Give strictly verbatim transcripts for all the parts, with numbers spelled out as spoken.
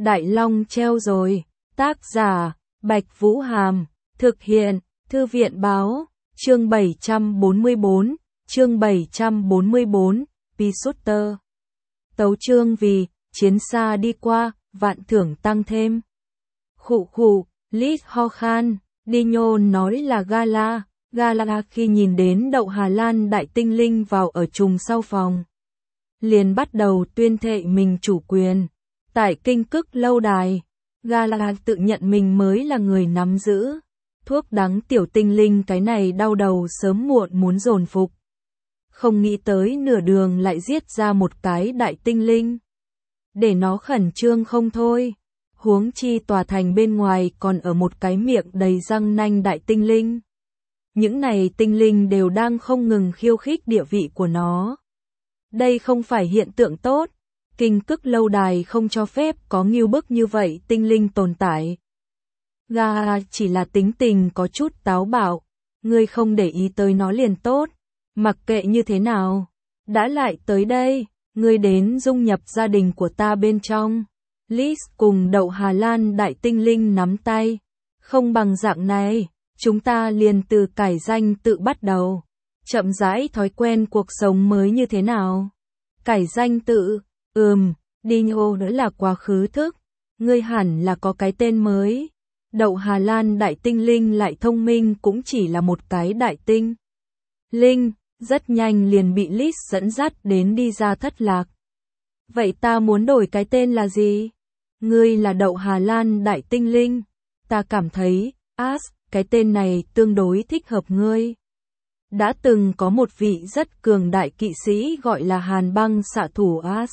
Đại Long treo rồi. Tác giả, Bạch Vũ Hàm. Thực hiện, Thư viện Báo. Chương bảy trăm bốn mươi tư, chương bảy trăm bốn mươi tư, P-Shooter. Tấu chương vì, chiến xa đi qua, vạn thưởng tăng thêm. Khụ khụ, Liz ho khan, Dino nói là Gala. Gala khi nhìn đến Đậu Hà Lan đại tinh linh vào ở trùng sau phòng, liền bắt đầu tuyên thệ mình chủ quyền. Tại Kinh Cức lâu đài, Gala tự nhận mình mới là người nắm giữ thuốc đắng tiểu tinh linh, cái này đau đầu sớm muộn muốn dồn phục. Không nghĩ tới nửa đường lại giết ra một cái đại tinh linh, để nó khẩn trương không thôi. Huống chi tòa thành bên ngoài còn ở một cái miệng đầy răng nanh đại tinh linh. Những này tinh linh đều đang không ngừng khiêu khích địa vị của nó. Đây không phải hiện tượng tốt. Kinh Cức lâu đài không cho phép có ngưu bức như vậy tinh linh tồn tại. Gà chỉ là tính tình có chút táo bạo, ngươi không để ý tới nó liền tốt. Mặc kệ như thế nào, đã lại tới đây, ngươi đến dung nhập gia đình của ta bên trong. Liz cùng Đậu Hà Lan đại tinh linh nắm tay. Không bằng dạng này, chúng ta liền từ cải danh tự bắt đầu. Chậm rãi thói quen cuộc sống mới như thế nào? Cải danh tự, ừm, Dino nữa là quá khứ thức. Ngươi hẳn là có cái tên mới. Đậu Hà Lan đại tinh linh lại thông minh, cũng chỉ là một cái đại tinh linh, rất nhanh liền bị Liz dẫn dắt đến đi ra thất lạc. Vậy ta muốn đổi cái tên là gì? Ngươi là Đậu Hà Lan đại tinh linh. Ta cảm thấy, As, cái tên này tương đối thích hợp ngươi. Đã từng có một vị rất cường đại kỵ sĩ gọi là Hàn Băng xạ thủ As.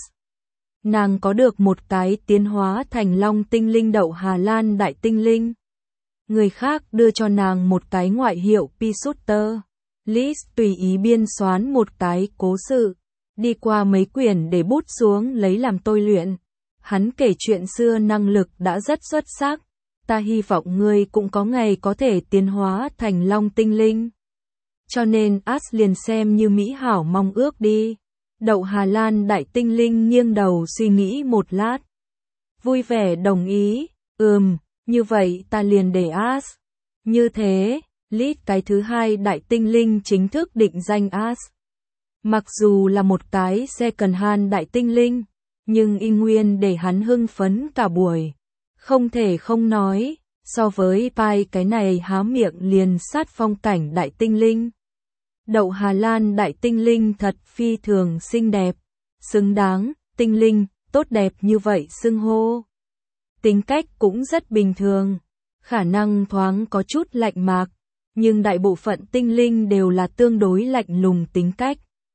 Nàng có được một cái tiến hóa thành long tinh linh Đậu Hà Lan đại tinh linh. Người khác đưa cho nàng một cái ngoại hiệu P-Shooter. Liz tùy ý biên soán một cái cố sự, đi qua mấy quyển để bút xuống lấy làm tôi luyện. Hắn kể chuyện xưa năng lực đã rất xuất sắc. Ta hy vọng ngươi cũng có ngày có thể tiến hóa thành long tinh linh. Cho nên As liền xem như mỹ hảo mong ước đi. Đậu Hà Lan đại tinh linh nghiêng đầu suy nghĩ một lát. Vui vẻ đồng ý, ừm, như vậy ta liền để As. Như thế, Liz cái thứ hai đại tinh linh chính thức định danh As. Mặc dù là một cái second hand đại tinh linh, nhưng y nguyên để hắn hưng phấn cả buổi. Không thể không nói, so với Pai cái này há miệng liền sát phong cảnh đại tinh linh. Đậu Hà Lan đại tinh linh thật phi thường xinh đẹp, xứng đáng, tinh linh, tốt đẹp như vậy xưng hô. Tính cách cũng rất bình thường, khả năng thoáng có chút lạnh mạc, nhưng đại bộ phận tinh linh đều là tương đối lạnh lùng tính cách.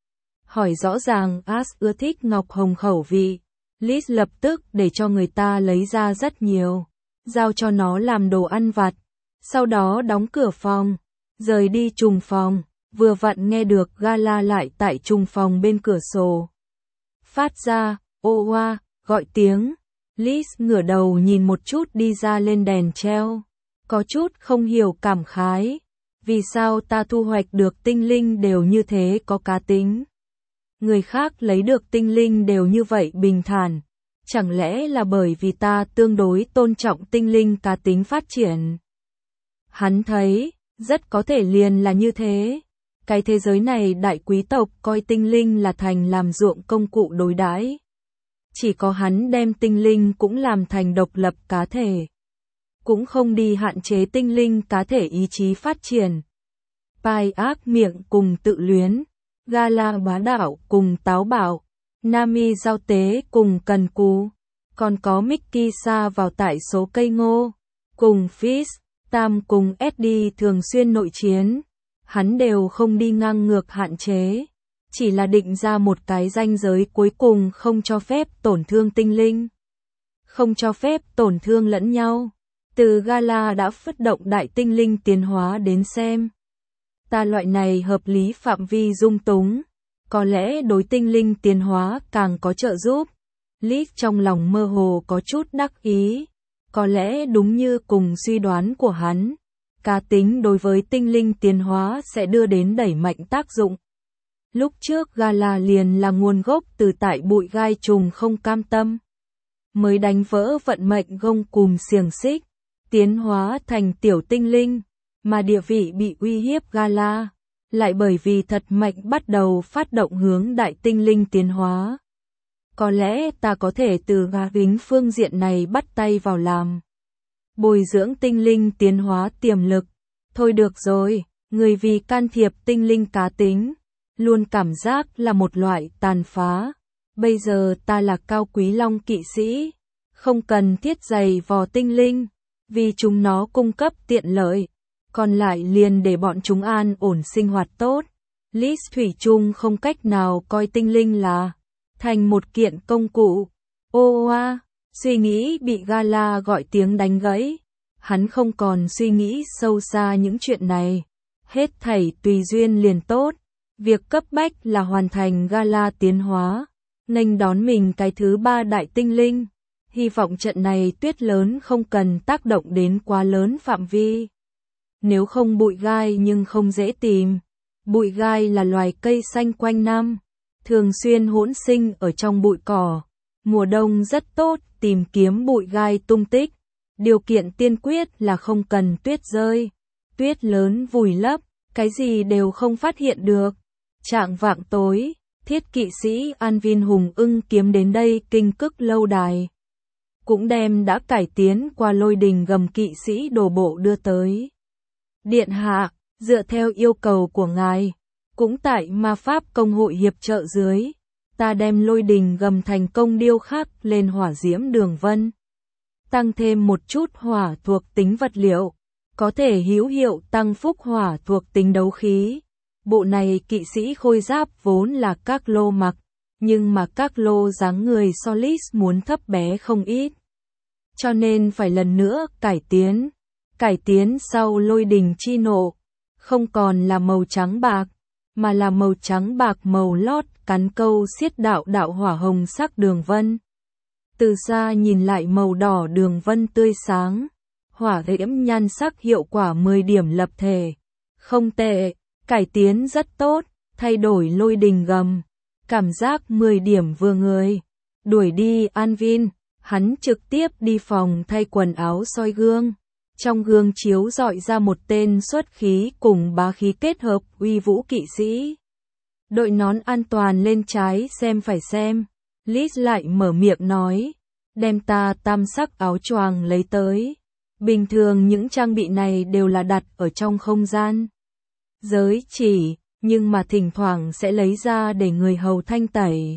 Hỏi rõ ràng As ưa thích ngọc hồng khẩu vị, Liz lập tức để cho người ta lấy ra rất nhiều, giao cho nó làm đồ ăn vặt, sau đó đóng cửa phòng, rời đi trùng phòng. Vừa vặn nghe được Gala lại tại trùng phòng bên cửa sổ phát ra, ô oa, gọi tiếng. Liz ngửa đầu nhìn một chút đi ra lên đèn treo, có chút không hiểu cảm khái. Vì sao ta thu hoạch được tinh linh đều như thế có cá tính? Người khác lấy được tinh linh đều như vậy bình thản. Chẳng lẽ là bởi vì ta tương đối tôn trọng tinh linh cá tính phát triển? Hắn thấy, rất có thể liền là như thế. Cái thế giới này đại quý tộc coi tinh linh là thành làm ruộng công cụ đối đãi. Chỉ có hắn đem tinh linh cũng làm thành độc lập cá thể. Cũng không đi hạn chế tinh linh cá thể ý chí phát triển. Pai ác miệng cùng tự luyến, Gala bá đạo cùng táo bạo, Nami giao tế cùng cần cù, còn có Mickey sa vào tại số cây ngô, cùng Fish, Tam cùng Eddie thường xuyên nội chiến. Hắn đều không đi ngang ngược hạn chế, chỉ là định ra một cái ranh giới cuối cùng, không cho phép tổn thương tinh linh, không cho phép tổn thương lẫn nhau. Từ Gala đã phất động đại tinh linh tiến hóa đến xem. Ta loại này hợp lý phạm vi dung túng, có lẽ đối tinh linh tiến hóa càng có trợ giúp. Liz trong lòng mơ hồ có chút đắc ý, có lẽ đúng như cùng suy đoán của hắn. Cá tính đối với tinh linh tiến hóa sẽ đưa đến đẩy mạnh tác dụng. Lúc trước Gala liền là nguồn gốc từ tại bụi gai trùng không cam tâm. mới đánh vỡ vận mệnh gông cùm xiềng xích, tiến hóa thành tiểu tinh linh, mà địa vị bị uy hiếp Gala, lại bởi vì thật mệnh bắt đầu phát động hướng đại tinh linh tiến hóa. Có lẽ ta có thể từ gà gính phương diện này bắt tay vào làm. Bồi dưỡng tinh linh tiến hóa tiềm lực. Thôi được rồi, người vì can thiệp tinh linh cá tính, luôn cảm giác là một loại tàn phá. Bây giờ ta là cao quý long kỵ sĩ, không cần thiết giày vò tinh linh, vì chúng nó cung cấp tiện lợi, còn lại liền để bọn chúng an ổn sinh hoạt tốt. Liz thủy chung không cách nào coi tinh linh là thành một kiện công cụ. Ô oa, suy nghĩ bị Gala gọi tiếng đánh gãy. Hắn không còn suy nghĩ sâu xa những chuyện này. Hết thảy tùy duyên liền tốt. Việc cấp bách là hoàn thành Gala tiến hóa, nghênh đón mình cái thứ ba đại tinh linh. Hy vọng trận này tuyết lớn không cần tác động đến quá lớn phạm vi. Nếu không bụi gai nhưng không dễ tìm. Bụi gai là loài cây xanh quanh năm, thường xuyên hỗn sinh ở trong bụi cỏ. Mùa đông rất tốt tìm kiếm bụi gai tung tích. Điều kiện tiên quyết là không cần tuyết rơi. Tuyết lớn vùi lấp, cái gì đều không phát hiện được. Trạng vạng tối, thiết kỵ sĩ Anvin hùng ưng kiếm đến đây kinh cức lâu đài. Cũng đem đã cải tiến qua lôi đình gầm kỵ sĩ đổ bộ đưa tới. Điện hạ, dựa theo yêu cầu của ngài, cũng tại ma pháp công hội hiệp trợ dưới, ta đem lôi đình gầm thành công điêu khắc lên hỏa diễm đường vân. Tăng thêm một chút hỏa thuộc tính vật liệu, có thể hữu hiệu tăng phúc hỏa thuộc tính đấu khí. Bộ này kỵ sĩ khôi giáp vốn là các lô mặc, nhưng mà các lô dáng người Solis muốn thấp bé không ít. Cho nên phải lần nữa cải tiến. Cải tiến sau lôi đình chi nộ, không còn là màu trắng bạc, mà là màu trắng bạc màu lót cắn câu xiết đạo đạo hỏa hồng sắc đường vân. Từ xa nhìn lại màu đỏ đường vân tươi sáng, hỏa diễm nhan sắc hiệu quả mười điểm lập thể. Không tệ, cải tiến rất tốt, thay đổi lôi đình gầm, cảm giác mười điểm vừa người. Đuổi đi Anvin, hắn trực tiếp đi phòng thay quần áo soi gương. Trong gương chiếu rọi ra một tên xuất khí cùng bá khí kết hợp uy vũ kỵ sĩ. Đội nón an toàn lên trái xem phải xem. Liz lại mở miệng nói, đem ta tam sắc áo choàng lấy tới. Bình thường những trang bị này đều là đặt ở trong không gian giới chỉ, nhưng mà thỉnh thoảng sẽ lấy ra để người hầu thanh tẩy.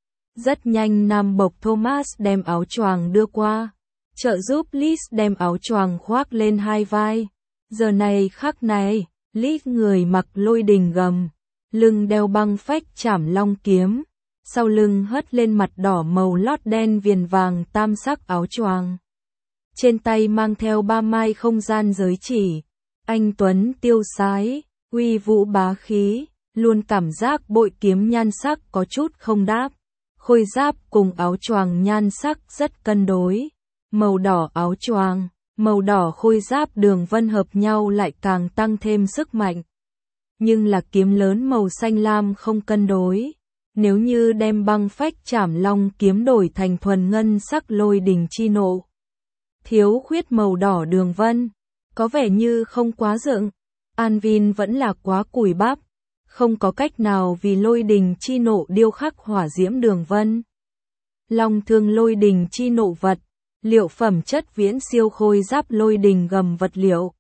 Rất nhanh nam bộc Thomas đem áo choàng đưa qua, trợ giúp Liz đem áo choàng khoác lên hai vai. Giờ này khắc này, Liz người mặc lôi đình gầm, lưng đeo băng phách chảm long kiếm, sau lưng hất lên mặt đỏ màu lót đen viền vàng tam sắc áo choàng. Trên tay mang theo ba mai không gian giới chỉ. Anh tuấn tiêu sái, uy vũ bá khí, luôn cảm giác bội kiếm nhan sắc có chút không đáp. Khôi giáp cùng áo choàng nhan sắc rất cân đối. Màu đỏ áo choàng, màu đỏ khôi giáp đường vân hợp nhau lại càng tăng thêm sức mạnh. Nhưng là kiếm lớn màu xanh lam không cân đối. Nếu như đem băng phách chảm long kiếm đổi thành thuần ngân sắc lôi đình chi nộ, thiếu khuyết màu đỏ đường vân, có vẻ như không quá dựng. Anvin vẫn là quá cùi bắp, không có cách nào vì lôi đình chi nộ điêu khắc hỏa diễm đường vân. Long thương lôi đình chi nộ vật, liệu phẩm chất viễn siêu khôi giáp lôi đình gầm vật liệu.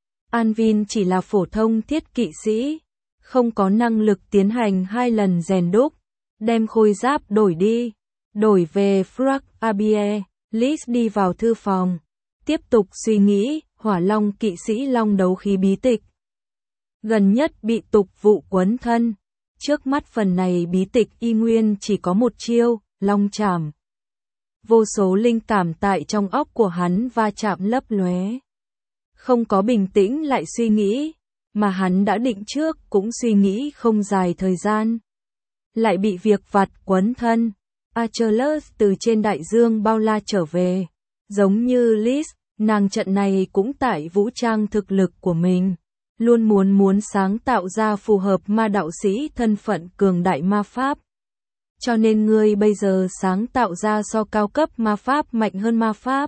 Anvin chỉ là phổ thông thiết kỵ sĩ, không có năng lực tiến hành hai lần rèn đúc, đem khôi giáp đổi đi, đổi về Frag Abie. Liz đi vào thư phòng, tiếp tục suy nghĩ, hỏa long kỵ sĩ long đấu khí bí tịch. Gần nhất bị tục vụ quấn thân, trước mắt phần này bí tịch y nguyên chỉ có một chiêu, long chảm. Vô số linh cảm tại trong óc của hắn va chạm lấp lóe. Không có bình tĩnh lại suy nghĩ, mà hắn đã định trước cũng suy nghĩ không dài thời gian. Lại bị việc vặt quấn thân. Achilles từ trên đại dương bao la trở về. Giống như Liz, nàng trận này cũng tại vũ trang thực lực của mình. Luôn muốn muốn sáng tạo ra phù hợp ma đạo sĩ thân phận cường đại ma pháp. cho nên ngươi bây giờ sáng tạo ra so cao cấp ma pháp mạnh hơn ma pháp.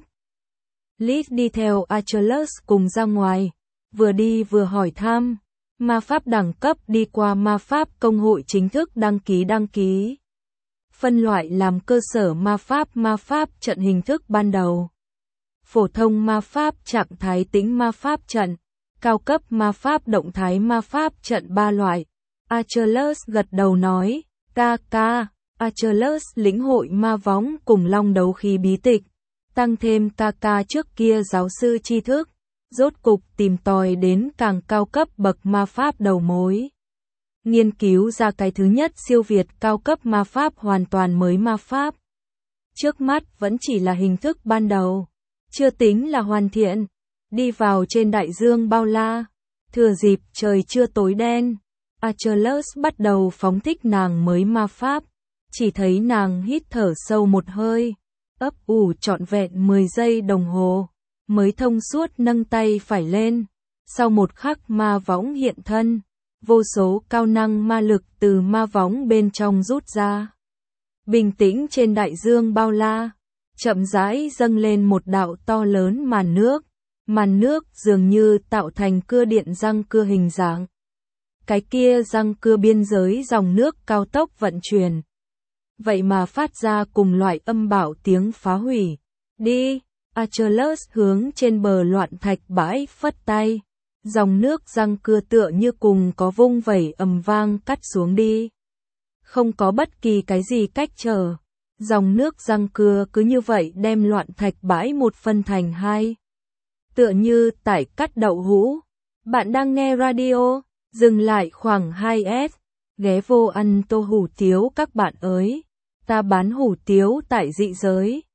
Liz đi theo Achilles cùng ra ngoài, vừa đi vừa hỏi thăm. Ma pháp đẳng cấp đi qua ma pháp công hội chính thức đăng ký đăng ký. Phân loại làm cơ sở ma pháp ma pháp trận hình thức ban đầu. Phổ thông ma pháp trạng thái tĩnh ma pháp trận. Cao cấp ma pháp động thái ma pháp trận ba loại. Achilles gật đầu nói, ca ca. Achilles lĩnh hội ma võng cùng long đấu khí bí tịch. Tăng thêm ca ca trước kia giáo sư tri thức. Rốt cục tìm tòi đến càng cao cấp bậc ma pháp đầu mối. Nghiên cứu ra cái thứ nhất siêu việt cao cấp ma pháp hoàn toàn mới ma pháp. Trước mắt vẫn chỉ là hình thức ban đầu. Chưa tính là hoàn thiện. Đi vào trên đại dương bao la. Thừa dịp trời chưa tối đen. Achilles bắt đầu phóng thích nàng mới ma pháp. Chỉ thấy nàng hít thở sâu một hơi. Ấp ủ trọn vẹn mười giây đồng hồ. Mới thông suốt nâng tay phải lên. Sau một khắc ma võng hiện thân. Vô số cao năng ma lực từ ma võng bên trong rút ra. Bình tĩnh trên đại dương bao la. Chậm rãi dâng lên một đạo to lớn màn nước. Màn nước dường như tạo thành cưa điện răng cưa hình dạng. Cái kia răng cưa biên giới dòng nước cao tốc vận chuyển. Vậy mà phát ra cùng loại âm bảo tiếng phá hủy. Đi! Achilles hướng trên bờ loạn thạch bãi phất tay. Dòng nước răng cưa tựa như cùng có vung vẩy ầm vang cắt xuống đi. Không có bất kỳ cái gì cách trở. Dòng nước răng cưa cứ như vậy đem loạn thạch bãi một phân thành hai. Tựa như tải cắt đậu hũ. Bạn đang nghe radio, dừng lại khoảng hai S. Ghé vô ăn tô hủ tiếu các bạn ơi. Ta bán hủ tiếu tại dị giới.